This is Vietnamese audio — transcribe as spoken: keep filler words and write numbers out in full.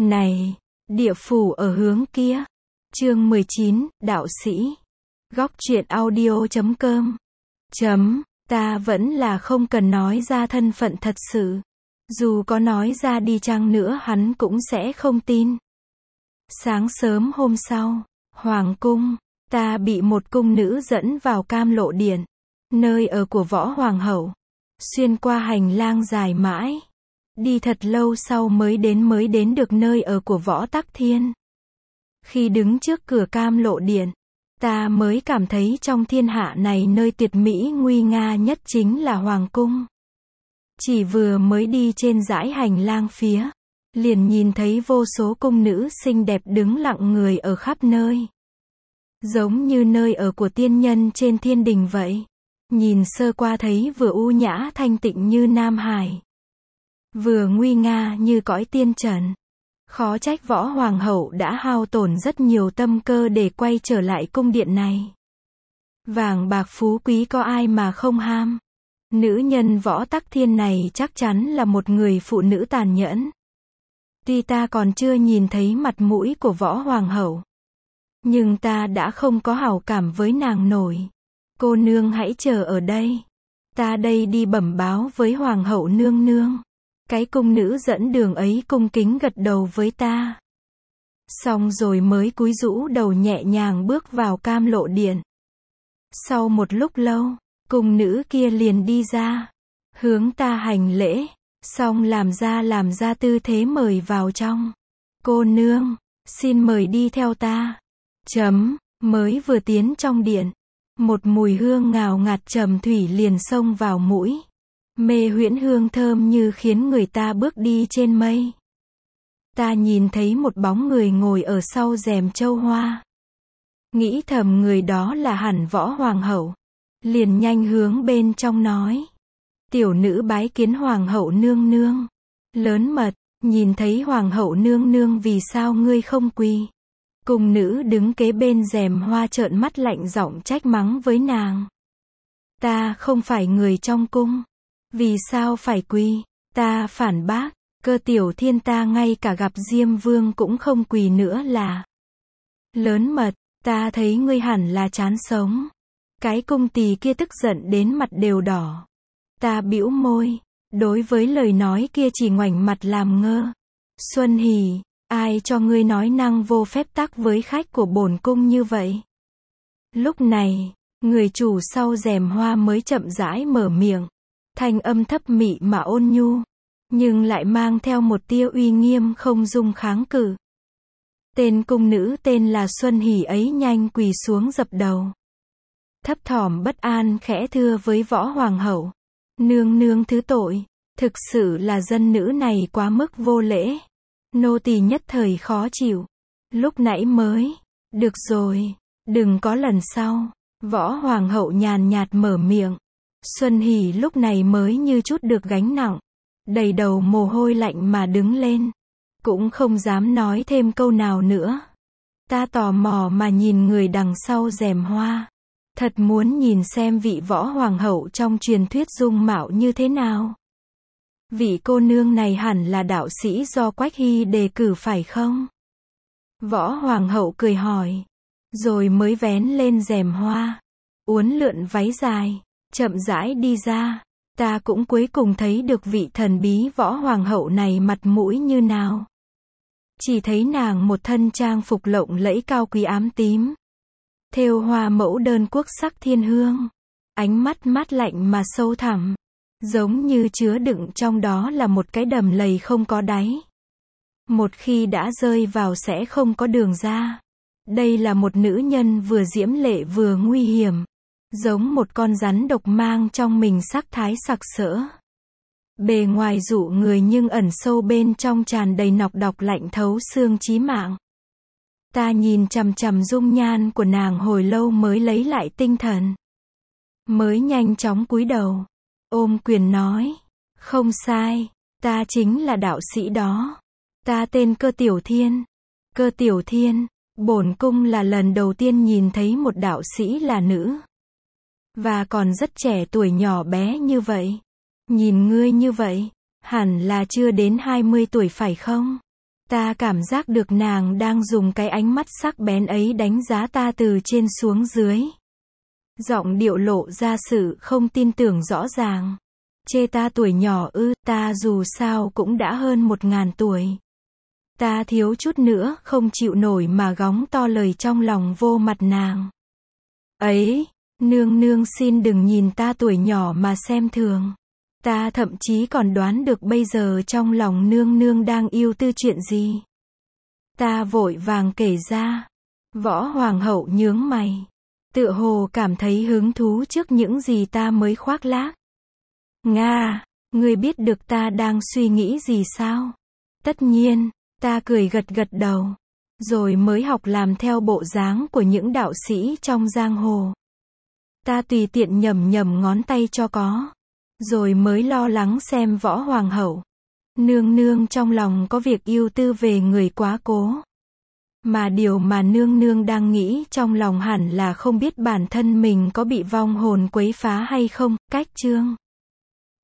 Này, địa phủ ở hướng kia. Chương mười chín, đạo sĩ. Góc truyện audio chấm com. Chấm, ta vẫn là không cần nói ra thân phận thật sự. Dù có nói ra đi chăng nữa hắn cũng sẽ không tin. Sáng sớm hôm sau, Hoàng cung, ta bị một cung nữ dẫn vào Cam Lộ Điện, nơi ở của Võ Hoàng hậu. Xuyên qua hành lang dài mãi, đi thật lâu sau mới đến mới đến được nơi ở của Võ Tắc Thiên. Khi đứng trước cửa Cam Lộ Điện, ta mới cảm thấy trong thiên hạ này nơi tuyệt mỹ nguy nga nhất chính là Hoàng cung. Chỉ vừa mới đi trên dãy hành lang phía, liền nhìn thấy vô số cung nữ xinh đẹp đứng lặng người ở khắp nơi. Giống như nơi ở của tiên nhân trên thiên đình vậy. Nhìn sơ qua thấy vừa u nhã thanh tịnh như Nam Hải, vừa nguy nga như cõi tiên trần. Khó trách Võ Hoàng hậu đã hao tổn rất nhiều tâm cơ để quay trở lại cung điện này. Vàng bạc phú quý có ai mà không ham. Nữ nhân Võ Tắc Thiên này chắc chắn là một người phụ nữ tàn nhẫn. Tuy ta còn chưa nhìn thấy mặt mũi của Võ Hoàng hậu, nhưng ta đã không có hảo cảm với nàng nổi. Cô nương hãy chờ ở đây. Ta đây đi bẩm báo với Hoàng hậu nương nương. Cái cung nữ dẫn đường ấy cung kính gật đầu với ta. Xong rồi mới cúi rũ đầu nhẹ nhàng bước vào Cam Lộ Điện. Sau một lúc lâu, cung nữ kia liền đi ra, hướng ta hành lễ, xong làm ra làm ra tư thế mời vào trong. Cô nương, xin mời đi theo ta. Chấm, mới vừa tiến trong điện, một mùi hương ngào ngạt trầm thủy liền xông vào mũi. Mê huyễn hương thơm như khiến người ta bước đi trên mây. Ta nhìn thấy một bóng người ngồi ở sau rèm châu hoa. Nghĩ thầm người đó là hẳn Võ Hoàng hậu. Liền nhanh hướng bên trong nói. Tiểu nữ bái kiến Hoàng hậu nương nương. Lớn mật, nhìn thấy Hoàng hậu nương nương vì sao ngươi không quỳ. Cung nữ đứng kế bên rèm hoa trợn mắt lạnh giọng trách mắng với nàng. Ta không phải người trong cung. Vì sao phải quỳ? Ta phản bác, Cơ Tiểu Thiên ta ngay cả gặp Diêm Vương cũng không quỳ nữa là. Lớn mật, ta thấy ngươi hẳn là chán sống. Cái cung tỳ kia tức giận đến mặt đều đỏ. Ta bĩu môi, đối với lời nói kia chỉ ngoảnh mặt làm ngơ. Xuân Hỉ, ai cho ngươi nói năng vô phép tắc với khách của bổn cung như vậy? Lúc này, người chủ sau rèm hoa mới chậm rãi mở miệng. Thanh âm thấp mị mà ôn nhu, nhưng lại mang theo một tia uy nghiêm không dung kháng cự. Tên cung nữ tên là Xuân Hỉ ấy nhanh quỳ xuống dập đầu. Thấp thỏm bất an khẽ thưa với Võ Hoàng hậu. Nương nương thứ tội, thực sự là dân nữ này quá mức vô lễ. Nô tỳ nhất thời khó chịu. Lúc nãy mới, được rồi, đừng có lần sau. Võ Hoàng hậu nhàn nhạt mở miệng. Xuân Hỉ lúc này mới như chút được gánh nặng, đầy đầu mồ hôi lạnh mà đứng lên, cũng không dám nói thêm câu nào nữa. Ta tò mò mà nhìn người đằng sau rèm hoa, thật muốn nhìn xem vị Võ Hoàng hậu trong truyền thuyết dung mạo như thế nào. Vị cô nương này hẳn là đạo sĩ do Quách Hy đề cử phải không? Võ Hoàng hậu cười hỏi, rồi mới vén lên rèm hoa, uốn lượn váy dài, chậm rãi đi ra. Ta cũng cuối cùng thấy được vị thần bí Võ Hoàng hậu này mặt mũi như nào. Chỉ thấy nàng một thân trang phục lộng lẫy cao quý ám tím, thêu hoa mẫu đơn quốc sắc thiên hương, ánh mắt mát lạnh mà sâu thẳm, giống như chứa đựng trong đó là một cái đầm lầy không có đáy. Một khi đã rơi vào sẽ không có đường ra. Đây là một nữ nhân vừa diễm lệ vừa nguy hiểm, giống một con rắn độc mang trong mình sắc thái sặc sỡ. Bề ngoài dụ người nhưng ẩn sâu bên trong tràn đầy nọc độc lạnh thấu xương chí mạng. Ta nhìn chằm chằm dung nhan của nàng hồi lâu mới lấy lại tinh thần. Mới nhanh chóng cúi đầu, ôm quyền nói, không sai, ta chính là đạo sĩ đó. Ta tên Cơ Tiểu Thiên. Cơ Tiểu Thiên, bổn cung là lần đầu tiên nhìn thấy một đạo sĩ là nữ. Và còn rất trẻ tuổi nhỏ bé như vậy. Nhìn ngươi như vậy, hẳn là chưa đến hai mươi tuổi phải không? Ta cảm giác được nàng đang dùng cái ánh mắt sắc bén ấy đánh giá ta từ trên xuống dưới. Giọng điệu lộ ra sự không tin tưởng rõ ràng. Chê ta tuổi nhỏ ư, ta dù sao cũng đã hơn một ngàn tuổi. Ta thiếu chút nữa không chịu nổi mà góng to lời trong lòng vô mặt nàng. Ấy, nương nương xin đừng nhìn ta tuổi nhỏ mà xem thường. Ta thậm chí còn đoán được bây giờ trong lòng nương nương đang ưu tư chuyện gì. Ta vội vàng kể ra. Võ hoàng hậu nhướng mày. Tựa hồ cảm thấy hứng thú trước những gì ta mới khoác lác. Nga, ngươi biết được ta đang suy nghĩ gì sao? Tất nhiên, ta cười gật gật đầu. Rồi mới học làm theo bộ dáng của những đạo sĩ trong giang hồ. Ta tùy tiện nhầm nhầm ngón tay cho có. Rồi mới lo lắng xem võ hoàng hậu. Nương nương trong lòng có việc ưu tư về người quá cố. Mà điều mà nương nương đang nghĩ trong lòng hẳn là không biết bản thân mình có bị vong hồn quấy phá hay không. Cách chương